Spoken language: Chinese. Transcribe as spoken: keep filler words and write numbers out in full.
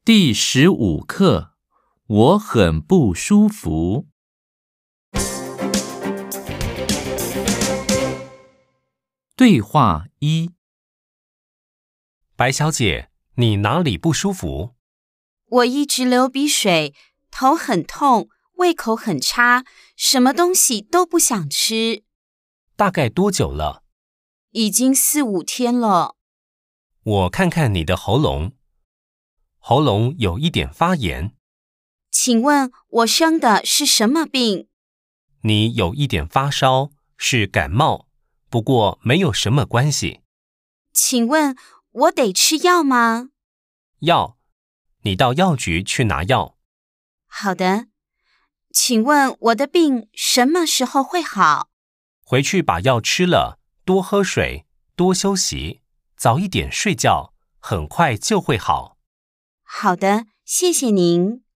第十五课，我很不舒服。对话一： 白小姐，你哪里不舒服？ 我一直流鼻水，头很痛，胃口很差，什么东西都不想吃。 大概多久了？ 已经四五天了。 我看看你的喉咙，喉咙有一点发炎。 请问我生的是什么病？ 你有一点发烧，是感冒，不过没有什么关系。 请问我得吃药吗？ 药，你到药局去拿药。 好的。请问我的病什么时候会好？ 回去把药吃了，多喝水，多休息，早一点睡觉，很快就会好。 好的，谢谢您。